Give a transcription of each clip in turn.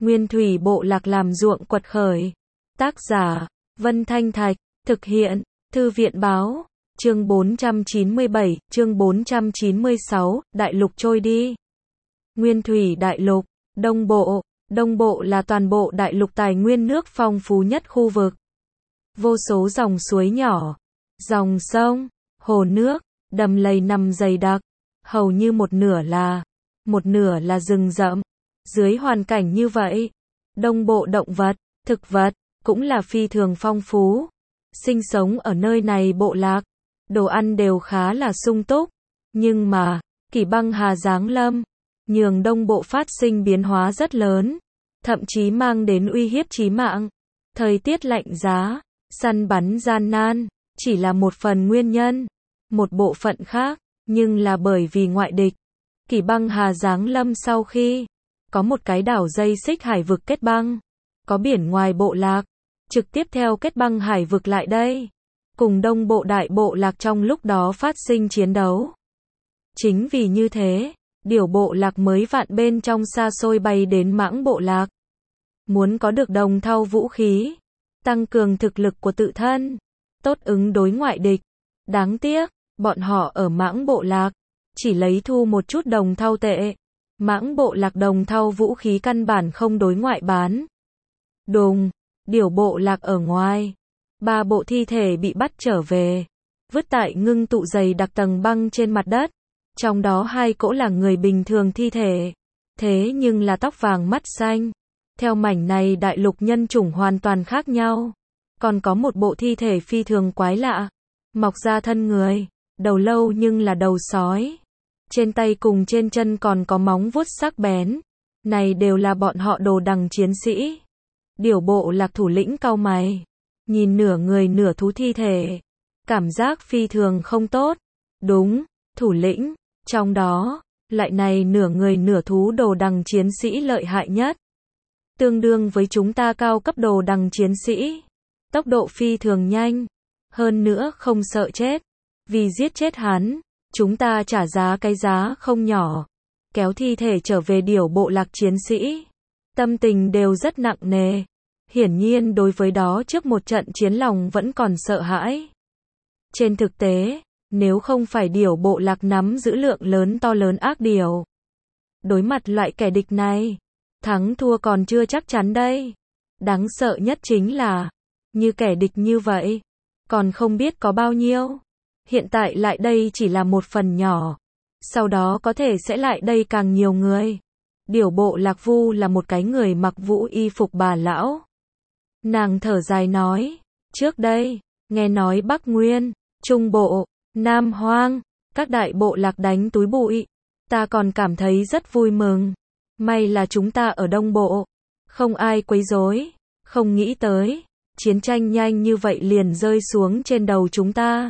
Nguyên thủy bộ lạc làm ruộng quật khởi. Tác giả, Vân Thanh Thạch, thực hiện, Thư viện báo, chương 497, chương 496, đại lục trôi đi. Nguyên thủy đại lục, Đông Bộ. Đông Bộ là toàn bộ đại lục tài nguyên nước phong phú nhất khu vực. Vô số dòng suối nhỏ, dòng sông, hồ nước, đầm lầy nằm dày đặc, hầu như một nửa là rừng rậm. Dưới hoàn cảnh như vậy, Đông Bộ động vật, thực vật, cũng là phi thường phong phú. Sinh sống ở nơi này bộ lạc, đồ ăn đều khá là sung túc. Nhưng mà, Kỷ Băng Hà giáng lâm, nhường Đông Bộ phát sinh biến hóa rất lớn, thậm chí mang đến uy hiếp chí mạng. Thời tiết lạnh giá, săn bắn gian nan, chỉ là một phần nguyên nhân. Một bộ phận khác, nhưng là bởi vì ngoại địch. Kỷ Băng Hà giáng lâm sau khi có một cái đảo dây xích hải vực kết băng, có biển ngoài bộ lạc, trực tiếp theo kết băng hải vực lại đây, cùng Đông Bộ đại bộ lạc trong lúc đó phát sinh chiến đấu. Chính vì như thế, Điểu bộ lạc mới vạn bên trong xa xôi bay đến Mãng bộ lạc. Muốn có được đồng thau vũ khí, tăng cường thực lực của tự thân, tốt ứng đối ngoại địch. Đáng tiếc, bọn họ ở Mãng bộ lạc, chỉ lấy thu một chút đồng thau tệ. Mãng bộ lạc đồng thau vũ khí căn bản không đối ngoại bán. Đùng, Điểu bộ lạc ở ngoài, 3 bộ thi thể bị bắt trở về, vứt tại ngưng tụ dày đặc tầng băng trên mặt đất. Trong đó 2 cỗ là người bình thường thi thể, thế nhưng là tóc vàng mắt xanh. Theo mảnh này đại lục nhân chủng hoàn toàn khác nhau. Còn có một bộ thi thể phi thường quái lạ, mọc ra thân người, đầu lâu nhưng là đầu sói. Trên tay cùng trên chân còn có móng vuốt sắc bén. Này đều là bọn họ đồ đằng chiến sĩ. Điểu bộ lạc thủ lĩnh cau mày, nhìn nửa người nửa thú thi thể, cảm giác phi thường không tốt. Đúng, thủ lĩnh, trong đó, lại này nửa người nửa thú đồ đằng chiến sĩ lợi hại nhất. Tương đương với chúng ta cao cấp đồ đằng chiến sĩ. Tốc độ phi thường nhanh, hơn nữa không sợ chết. Vì giết chết hắn, chúng ta trả giá cái giá không nhỏ. Kéo thi thể trở về điểu bộ lạc chiến sĩ, tâm tình đều rất nặng nề. Hiển nhiên đối với đó trước một trận chiến lòng vẫn còn sợ hãi. Trên thực tế, nếu không phải điểu bộ lạc nắm giữ lượng lớn to lớn ác điểu, đối mặt loại kẻ địch này, thắng thua còn chưa chắc chắn đây. Đáng sợ nhất chính là, như kẻ địch như vậy, còn không biết có bao nhiêu. Hiện tại lại đây chỉ là một phần nhỏ, sau đó có thể sẽ lại đây càng nhiều người. Điểu bộ lạc Vu là một cái người mặc vũ y phục bà lão. Nàng thở dài nói, trước đây, nghe nói Bắc Nguyên, Trung Bộ, Nam Hoang, các đại bộ lạc đánh túi bụi, ta còn cảm thấy rất vui mừng. May là chúng ta ở Đông Bộ, không ai quấy rối, không nghĩ tới, chiến tranh nhanh như vậy liền rơi xuống trên đầu chúng ta.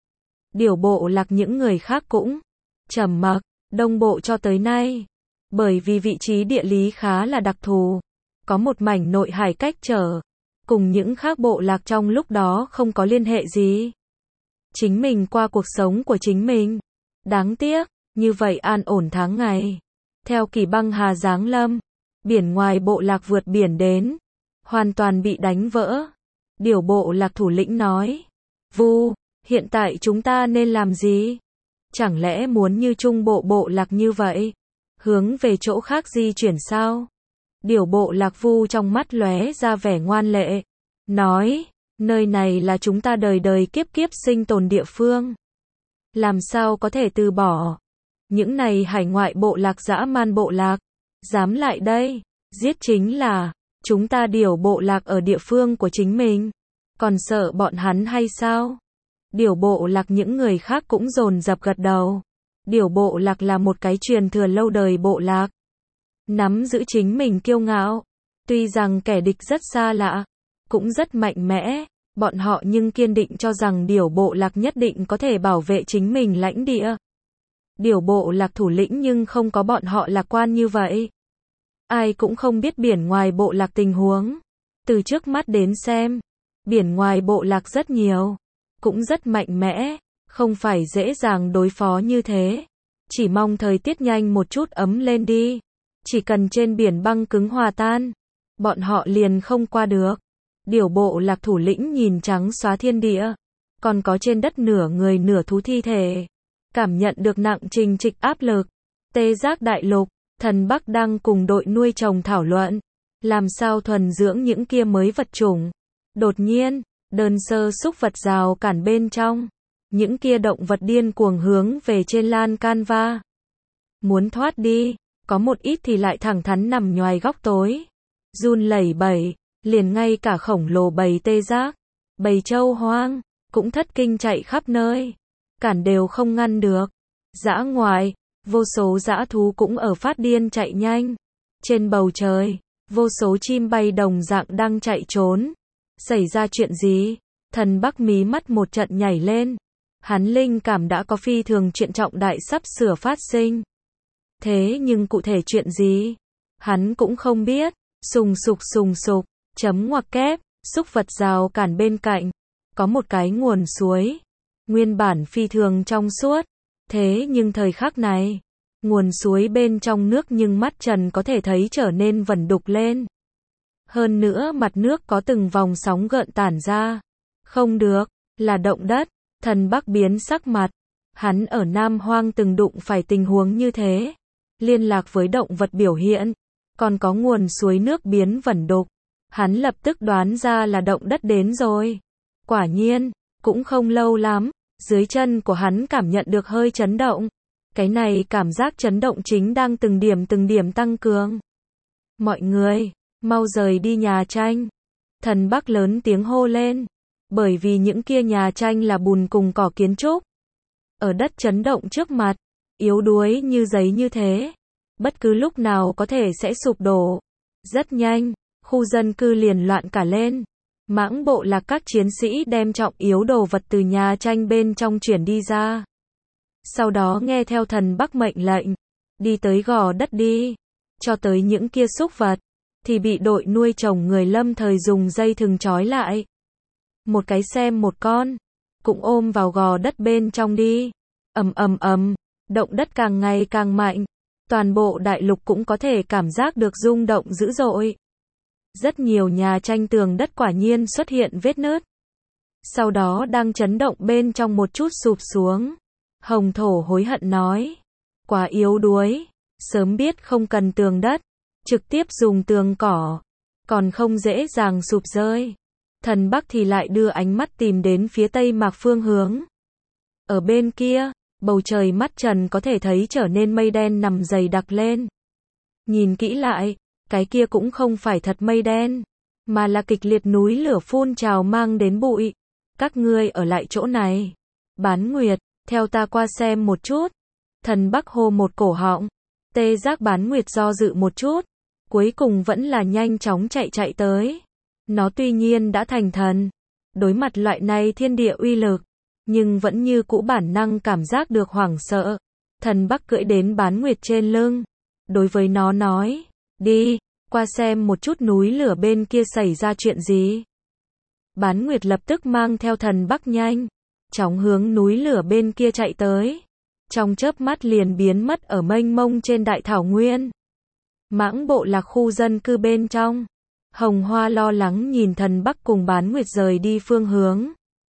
Điểu bộ lạc những người khác cũng trầm mặc. Đông Bộ cho tới nay, bởi vì vị trí địa lý khá là đặc thù, có một mảnh nội hải cách trở, cùng những khác bộ lạc trong lúc đó không có liên hệ gì. Chính mình qua cuộc sống của chính mình. Đáng tiếc, như vậy an ổn tháng ngày. Theo Kỷ Băng Hà giáng lâm, biển ngoài bộ lạc vượt biển đến, hoàn toàn bị đánh vỡ. Điểu bộ lạc thủ lĩnh nói, Vu, hiện tại chúng ta nên làm gì? Chẳng lẽ muốn như Trung Bộ bộ lạc như vậy, hướng về chỗ khác di chuyển sao? Điểu bộ lạc Vu trong mắt lóe ra vẻ ngoan lệ, nói, nơi này là chúng ta đời đời kiếp kiếp sinh tồn địa phương. Làm sao có thể từ bỏ? Những này hải ngoại bộ lạc dã man bộ lạc, dám lại đây, giết chính là, chúng ta điểu bộ lạc ở địa phương của chính mình, còn sợ bọn hắn hay sao? Điểu bộ lạc những người khác cũng dồn dập gật đầu. Điểu bộ lạc là một cái truyền thừa lâu đời bộ lạc, nắm giữ chính mình kiêu ngạo. Tuy rằng kẻ địch rất xa lạ, cũng rất mạnh mẽ, bọn họ nhưng kiên định cho rằng điểu bộ lạc nhất định có thể bảo vệ chính mình lãnh địa. Điểu bộ lạc thủ lĩnh nhưng không có bọn họ lạc quan như vậy. Ai cũng không biết biển ngoài bộ lạc tình huống. Từ trước mắt đến xem, biển ngoài bộ lạc rất nhiều, cũng rất mạnh mẽ, không phải dễ dàng đối phó như thế. Chỉ mong thời tiết nhanh một chút ấm lên đi. Chỉ cần trên biển băng cứng hòa tan, bọn họ liền không qua được. Điểu bộ lạc thủ lĩnh nhìn trắng xóa thiên địa, còn có trên đất nửa người nửa thú thi thể. Cảm nhận được nặng trình trịch áp lực. Tê Giác đại lục, Thần Bắc đang cùng đội nuôi trồng thảo luận. Làm sao thuần dưỡng những kia mới vật chủng. Đột nhiên, đơn sơ xúc vật rào cản bên trong. Những kia động vật điên cuồng hướng về trên lan can va. Muốn thoát đi, có một ít thì lại thẳng thắn nằm nhoài góc tối. Run lẩy bẩy, liền ngay cả khổng lồ bầy tê giác, bầy trâu hoang, cũng thất kinh chạy khắp nơi. Cản đều không ngăn được. Dã ngoại, vô số dã thú cũng ở phát điên chạy nhanh. Trên bầu trời, vô số chim bay đồng dạng đang chạy trốn. Xảy ra chuyện gì? Thần Bắc mí mắt một trận nhảy lên. Hắn linh cảm đã có phi thường chuyện trọng đại sắp sửa phát sinh. Thế nhưng cụ thể chuyện gì? Hắn cũng không biết. Sùng sục, chấm ngoặc kép, xúc vật rào cản bên cạnh. Có một cái nguồn suối. Nguyên bản phi thường trong suốt. Thế nhưng thời khắc này, nguồn suối bên trong nước nhưng mắt trần có thể thấy trở nên vẩn đục lên. Hơn nữa mặt nước có từng vòng sóng gợn tản ra. Không được, là động đất. Thần Bắc biến sắc mặt. Hắn ở Nam Hoang từng đụng phải tình huống như thế. Liên lạc với động vật biểu hiện. Còn có nguồn suối nước biến vẩn đục. Hắn lập tức đoán ra là động đất đến rồi. Quả nhiên, cũng không lâu lắm, dưới chân của hắn cảm nhận được hơi chấn động. Cái này cảm giác chấn động chính đang từng điểm tăng cường. Mọi người, mau rời đi nhà tranh. Thần Bắc lớn tiếng hô lên. Bởi vì những kia nhà tranh là bùn cùng cỏ kiến trúc. Ở đất chấn động trước mặt, yếu đuối như giấy như thế. Bất cứ lúc nào có thể sẽ sụp đổ. Rất nhanh, khu dân cư liền loạn cả lên. Mãng bộ lạc các chiến sĩ đem trọng yếu đồ vật từ nhà tranh bên trong chuyển đi ra. Sau đó nghe theo Thần Bắc mệnh lệnh, đi tới gò đất đi, cho tới những kia súc vật, thì bị đội nuôi trồng người lâm thời dùng dây thừng trói lại. Một cái xem một con, cũng ôm vào gò đất bên trong đi. Ầm, động đất càng ngày càng mạnh, toàn bộ đại lục cũng có thể cảm giác được rung động dữ dội. Rất nhiều nhà tranh tường đất quả nhiên xuất hiện vết nứt. Sau đó đang chấn động bên trong một chút sụp xuống. Hồng Thổ hối hận nói. Quá yếu đuối. Sớm biết không cần tường đất. Trực tiếp dùng tường cỏ. Còn không dễ dàng sụp rơi. Thần Bắc thì lại đưa ánh mắt tìm đến phía tây mạc phương hướng. Ở bên kia, bầu trời mắt trần có thể thấy trở nên mây đen nằm dày đặc lên. Nhìn kỹ lại, cái kia cũng không phải thật mây đen, mà là kịch liệt núi lửa phun trào mang đến bụi. Các ngươi ở lại chỗ này. Bán Nguyệt, theo ta qua xem một chút. Thần Bắc hô một cổ họng. Tê Giác Bán Nguyệt do dự một chút. Cuối cùng vẫn là nhanh chóng chạy tới. Nó tuy nhiên đã thành thần. Đối mặt loại này thiên địa uy lực. Nhưng vẫn như cũ bản năng cảm giác được hoảng sợ. Thần Bắc cưỡi đến Bán Nguyệt trên lưng. Đối với nó nói. Đi, qua xem một chút núi lửa bên kia xảy ra chuyện gì. Bán Nguyệt lập tức mang theo Thần Bắc nhanh chóng hướng núi lửa bên kia chạy tới. Trong chớp mắt liền biến mất ở mênh mông trên đại thảo nguyên. Mãng bộ lạc khu dân cư bên trong. Hồng Hoa lo lắng nhìn Thần Bắc cùng Bán Nguyệt rời đi phương hướng.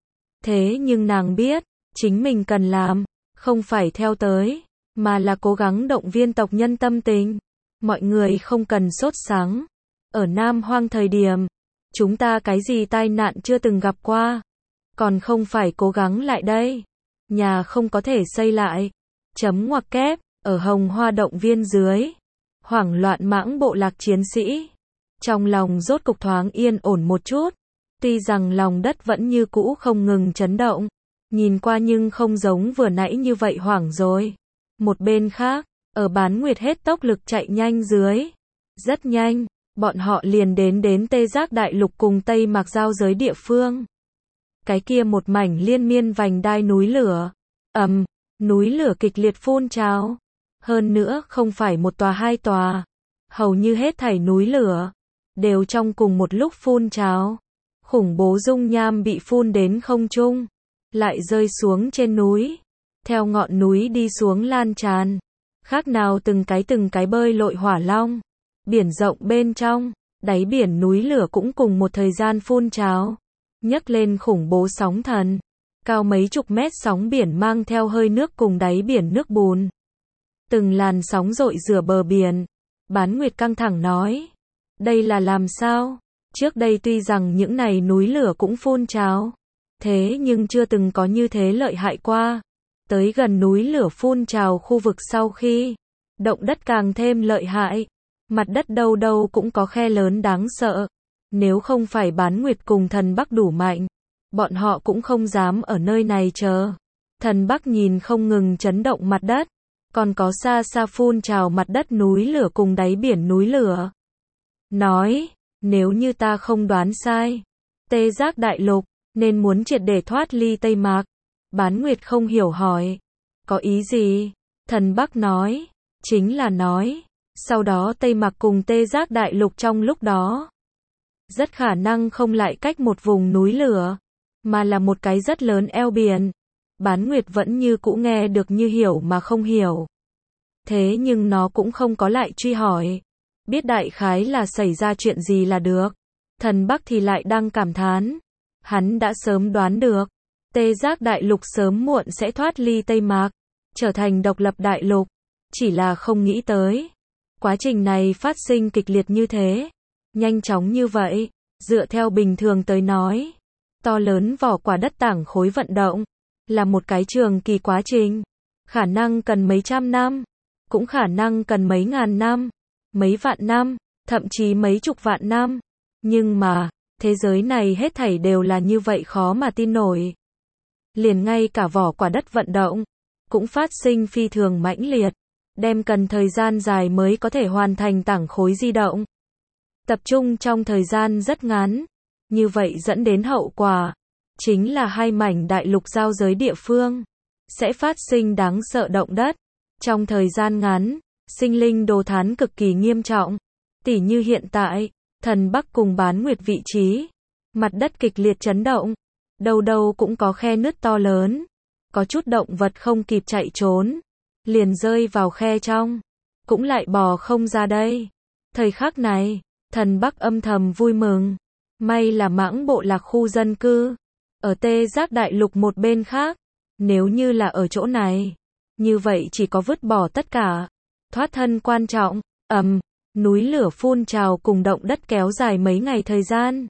Thế nhưng nàng biết, chính mình cần làm, không phải theo tới, mà là cố gắng động viên tộc nhân tâm tình. Mọi người không cần sốt sắng. Ở Nam Hoang thời điểm, chúng ta cái gì tai nạn chưa từng gặp qua. Còn không phải cố gắng lại đây. Nhà không có thể xây lại. Chấm ngoặc kép, ở Hồng Hoa động viên dưới. Hoảng loạn mãng bộ lạc chiến sĩ. Trong lòng rốt cục thoáng yên ổn một chút. Tuy rằng lòng đất vẫn như cũ không ngừng chấn động. Nhìn qua nhưng không giống vừa nãy như vậy hoảng rồi. Một bên khác, ở Bán Nguyệt hết tốc lực chạy nhanh dưới. Rất nhanh, bọn họ liền đến Tê Giác Đại Lục cùng Tây Mạc giao giới địa phương. Cái kia một mảnh liên miên vành đai núi lửa. Núi lửa kịch liệt phun trào. Hơn nữa không phải một tòa hai tòa. Hầu như hết thảy núi lửa đều trong cùng một lúc phun trào. Khủng bố dung nham bị phun đến không trung, lại rơi xuống trên núi. Theo ngọn núi đi xuống lan tràn. Khác nào từng cái bơi lội hỏa long. Biển rộng bên trong, Đáy biển núi lửa cũng cùng một thời gian phun trào, nhấc lên khủng bố sóng thần. Cao mấy chục mét sóng biển mang theo hơi nước cùng đáy biển nước bùn. Từng làn sóng dội rửa bờ biển. Bán Nguyệt căng thẳng nói. Đây là làm sao? Trước đây tuy rằng những này núi lửa cũng phun trào, thế nhưng chưa từng có như thế lợi hại qua. Tới gần núi lửa phun trào khu vực sau khi động đất càng thêm lợi hại. Mặt đất đâu đâu cũng có khe lớn đáng sợ. Nếu không phải Bán Nguyệt cùng Thần Bắc đủ mạnh, bọn họ cũng không dám ở nơi này chờ. Thần Bắc nhìn không ngừng chấn động mặt đất, còn có xa xa phun trào mặt đất núi lửa cùng đáy biển núi lửa. Nói, nếu như ta không đoán sai, Tê Giác Đại Lục nên muốn triệt để thoát ly Tây Mạc. Bán Nguyệt không hiểu hỏi, có ý gì? Thần Bắc nói, chính là nói, sau đó Tây Mạc cùng Tê Giác Đại Lục trong lúc đó rất khả năng không lại cách một vùng núi lửa, mà là một cái rất lớn eo biển. Bán Nguyệt vẫn như cũ nghe được như hiểu mà không hiểu. Thế nhưng nó cũng không có lại truy hỏi. Biết đại khái là xảy ra chuyện gì là được. Thần Bắc thì lại đang cảm thán. Hắn đã sớm đoán được. Tê Giác Đại Lục sớm muộn sẽ thoát ly Tây Mạc, trở thành độc lập đại lục. Chỉ là không nghĩ tới. Quá trình này phát sinh kịch liệt như thế. Nhanh chóng như vậy. Dựa theo bình thường tới nói, to lớn vỏ quả đất tảng khối vận động là một cái trường kỳ quá trình. Khả năng cần mấy trăm năm, cũng khả năng cần mấy ngàn năm, mấy vạn năm, thậm chí mấy chục vạn năm. Nhưng mà, thế giới này hết thảy đều là như vậy khó mà tin nổi. Liền ngay cả vỏ quả đất vận động, cũng phát sinh phi thường mãnh liệt, đem cần thời gian dài mới có thể hoàn thành tảng khối di động. Tập trung trong thời gian rất ngắn, như vậy dẫn đến hậu quả, chính là hai mảnh đại lục giao giới địa phương, sẽ phát sinh đáng sợ động đất. Trong thời gian ngắn, sinh linh đồ thán cực kỳ nghiêm trọng. Tỉ như hiện tại, Thần Bắc cùng Bán Nguyệt vị trí, mặt đất kịch liệt chấn động, đâu đâu cũng có khe nứt to lớn, có chút động vật không kịp chạy trốn, liền rơi vào khe trong, cũng lại bò không ra đây. Thời khắc này, Thần Bắc âm thầm vui mừng, may là Mãng Bộ Lạc khu dân cư ở Tê Giác Đại Lục một bên khác, nếu như là ở chỗ này, như vậy chỉ có vứt bỏ tất cả. Thoát thân quan trọng, núi lửa phun trào cùng động đất kéo dài mấy ngày thời gian.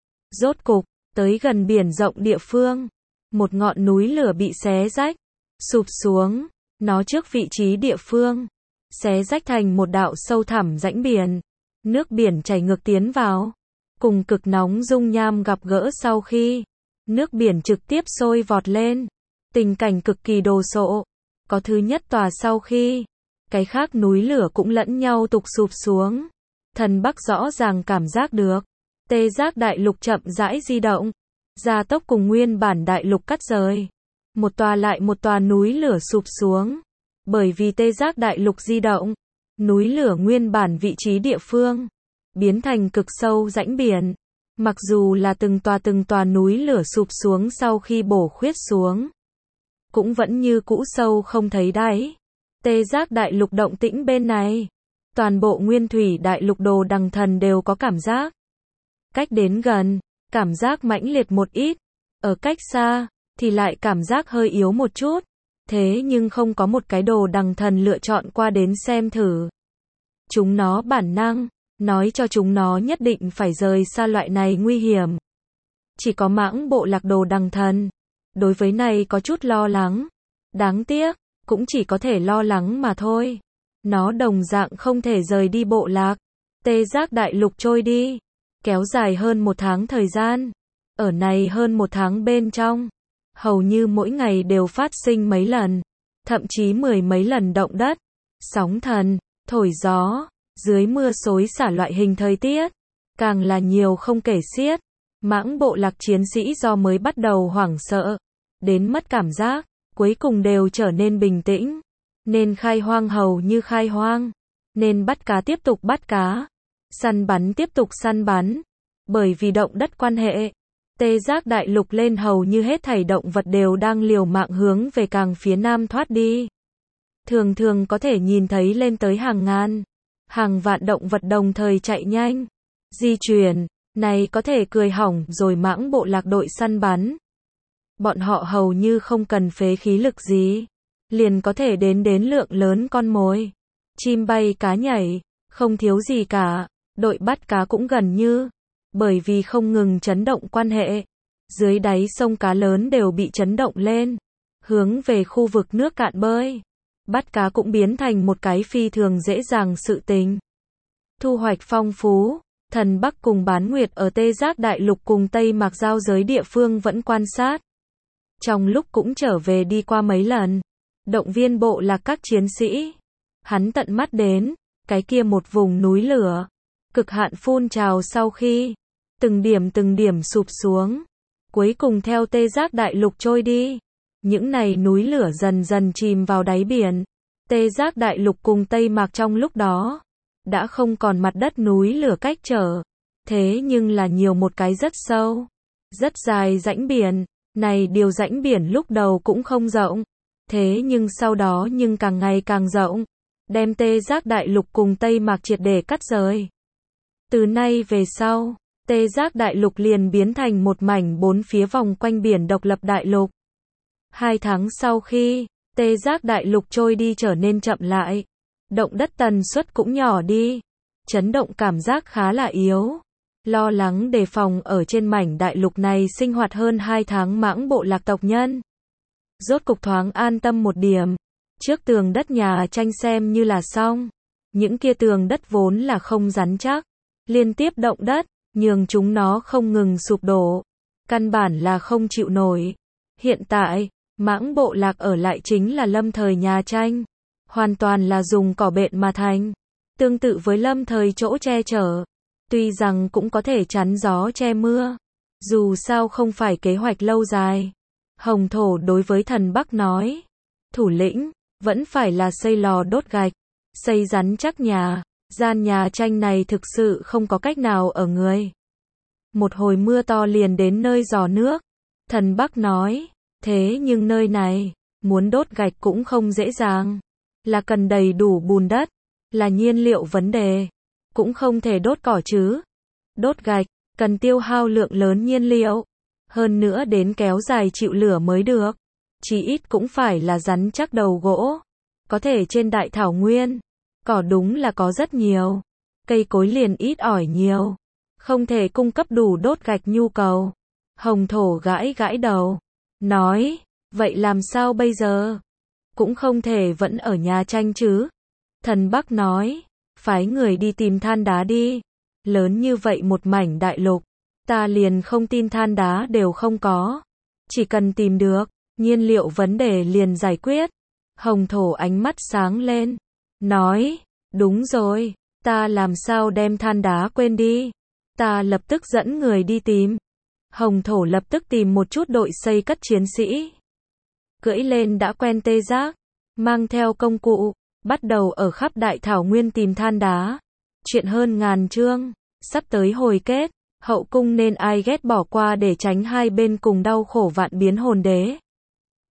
Rốt cục, tới gần biển rộng địa phương, một ngọn núi lửa bị xé rách, sụp xuống, nó trước vị trí địa phương, xé rách thành một đạo sâu thẳm rãnh biển, nước biển chảy ngược tiến vào, cùng cực nóng dung nham gặp gỡ sau khi, nước biển trực tiếp sôi vọt lên, tình cảnh cực kỳ đồ sộ, có thứ nhất tòa sau khi, cái khác núi lửa cũng lẫn nhau tục sụp xuống. Thần Bắc rõ ràng cảm giác được, Tê Giác Đại Lục chậm rãi di động, gia tốc cùng nguyên bản đại lục cắt rời. Một tòa lại một tòa núi lửa sụp xuống. Bởi vì Tê Giác Đại Lục di động, núi lửa nguyên bản vị trí địa phương, biến thành cực sâu rãnh biển. Mặc dù là từng tòa núi lửa sụp xuống sau khi bổ khuyết xuống, cũng vẫn như cũ sâu không thấy đáy. Tê Giác Đại Lục động tĩnh bên này, toàn bộ nguyên thủy đại lục Đồ Đằng Thần đều có cảm giác. Cách đến gần, cảm giác mãnh liệt một ít, ở cách xa, thì lại cảm giác hơi yếu một chút. Thế nhưng không có một cái Đồ Đằng Thần lựa chọn qua đến xem thử. Chúng nó bản năng, nói cho chúng nó nhất định phải rời xa loại này nguy hiểm. Chỉ có Mãng Bộ Lạc Đồ Đằng Thần, đối với này có chút lo lắng. Đáng tiếc, cũng chỉ có thể lo lắng mà thôi. Nó đồng dạng không thể rời đi bộ lạc. Tê Giác Đại Lục trôi đi, kéo dài hơn một tháng thời gian. Ở này hơn một tháng bên trong, hầu như mỗi ngày đều phát sinh mấy lần, thậm chí 10 mấy lần động đất, sóng thần, thổi gió, dưới mưa xối xả loại hình thời tiết, càng là nhiều không kể xiết. Mãng Bộ Lạc chiến sĩ do mới bắt đầu hoảng sợ, đến mất cảm giác, cuối cùng đều trở nên bình tĩnh. Nên khai hoang hầu như khai hoang, nên bắt cá tiếp tục bắt cá, săn bắn tiếp tục săn bắn. Bởi vì động đất quan hệ, Tê Giác Đại Lục lên hầu như hết thảy động vật đều đang liều mạng hướng về càng phía nam thoát đi. Thường thường có thể nhìn thấy lên tới hàng ngàn, hàng vạn động vật đồng thời chạy nhanh, di chuyển, này có thể cười hỏng rồi mãng bộ lạc đội săn bắn. Bọn họ hầu như không cần phế khí lực gì, liền có thể đến lượng lớn con mồi. Chim bay cá nhảy, không thiếu gì cả, đội bắt cá cũng gần như, bởi vì không ngừng chấn động quan hệ. Dưới đáy sông cá lớn đều bị chấn động lên, hướng về khu vực nước cạn bơi. Bắt cá cũng biến thành một cái phi thường dễ dàng sự tình. Thu hoạch phong phú, Thần Bắc cùng Bán Nguyệt ở Tê Giác Đại Lục cùng Tây Mạc giao giới địa phương vẫn quan sát. Trong lúc cũng trở về đi qua mấy lần, động viên bộ lạc các chiến sĩ. Hắn tận mắt đến, cái kia một vùng núi lửa, cực hạn phun trào sau khi, từng điểm sụp xuống, cuối cùng theo Tê Giác Đại Lục trôi đi. Những này núi lửa dần dần chìm vào đáy biển. Tê Giác Đại Lục cùng Tây Mạc trong lúc đó, đã không còn mặt đất núi lửa cách trở, thế nhưng là nhiều một cái rất sâu, rất dài rãnh biển. Này điều rãnh biển lúc đầu cũng không rộng, thế nhưng sau đó nhưng càng ngày càng rộng, đem Tê Giác Đại Lục cùng Tây Mạc triệt để cắt rời. Từ nay về sau, Tê Giác Đại Lục liền biến thành một mảnh bốn phía vòng quanh biển độc lập đại lục. 2 tháng sau khi Tê Giác Đại Lục trôi đi trở nên chậm lại, động đất tần suất cũng nhỏ đi, chấn động cảm giác khá là yếu. Lo lắng đề phòng ở trên mảnh đại lục này sinh hoạt hơn 2 tháng mãng bộ lạc tộc nhân. Rốt cục thoáng an tâm một điểm, trước tường đất nhà tranh xem như là xong. Những kia tường đất vốn là không rắn chắc, liên tiếp động đất, nhường chúng nó không ngừng sụp đổ, căn bản là không chịu nổi. Hiện tại, mãng bộ lạc ở lại chính là lâm thời nhà tranh, hoàn toàn là dùng cỏ bện mà thành, tương tự với lâm thời chỗ che chở. Tuy rằng cũng có thể chắn gió che mưa, dù sao không phải kế hoạch lâu dài. Hồng Thổ đối với Thần Bắc nói, thủ lĩnh, vẫn phải là xây lò đốt gạch, xây rắn chắc nhà, gian nhà tranh này thực sự không có cách nào ở người. Một hồi mưa to liền đến nơi giò nước. Thần Bắc nói, thế nhưng nơi này, muốn đốt gạch cũng không dễ dàng, là cần đầy đủ bùn đất, là nhiên liệu vấn đề. Cũng không thể đốt cỏ chứ. Đốt gạch, cần tiêu hao lượng lớn nhiên liệu. Hơn nữa đến kéo dài chịu lửa mới được. Chí ít cũng phải là rắn chắc đầu gỗ. Có thể trên đại thảo nguyên, cỏ đúng là có rất nhiều. Cây cối liền ít ỏi nhiều. Không thể cung cấp đủ đốt gạch nhu cầu. Hồng Thổ gãi gãi đầu. Nói, vậy làm sao bây giờ? Cũng không thể vẫn ở nhà tranh chứ. Thần Bắc nói, phái người đi tìm than đá đi. Lớn như vậy một mảnh đại lục, ta liền không tin than đá đều không có. Chỉ cần tìm được, nhiên liệu vấn đề liền giải quyết. Hồng Thổ ánh mắt sáng lên, nói, đúng rồi, ta làm sao đem than đá quên đi. Ta lập tức dẫn người đi tìm. Hồng Thổ lập tức tìm một chút đội xây cất chiến sĩ. Cưỡi lên đã quen tê giác, mang theo công cụ, bắt đầu ở khắp đại thảo nguyên tìm than đá. Chuyện hơn ngàn chương, sắp tới hồi kết, hậu cung nên ai ghét bỏ qua để tránh hai bên cùng đau khổ vạn biến hồn đế.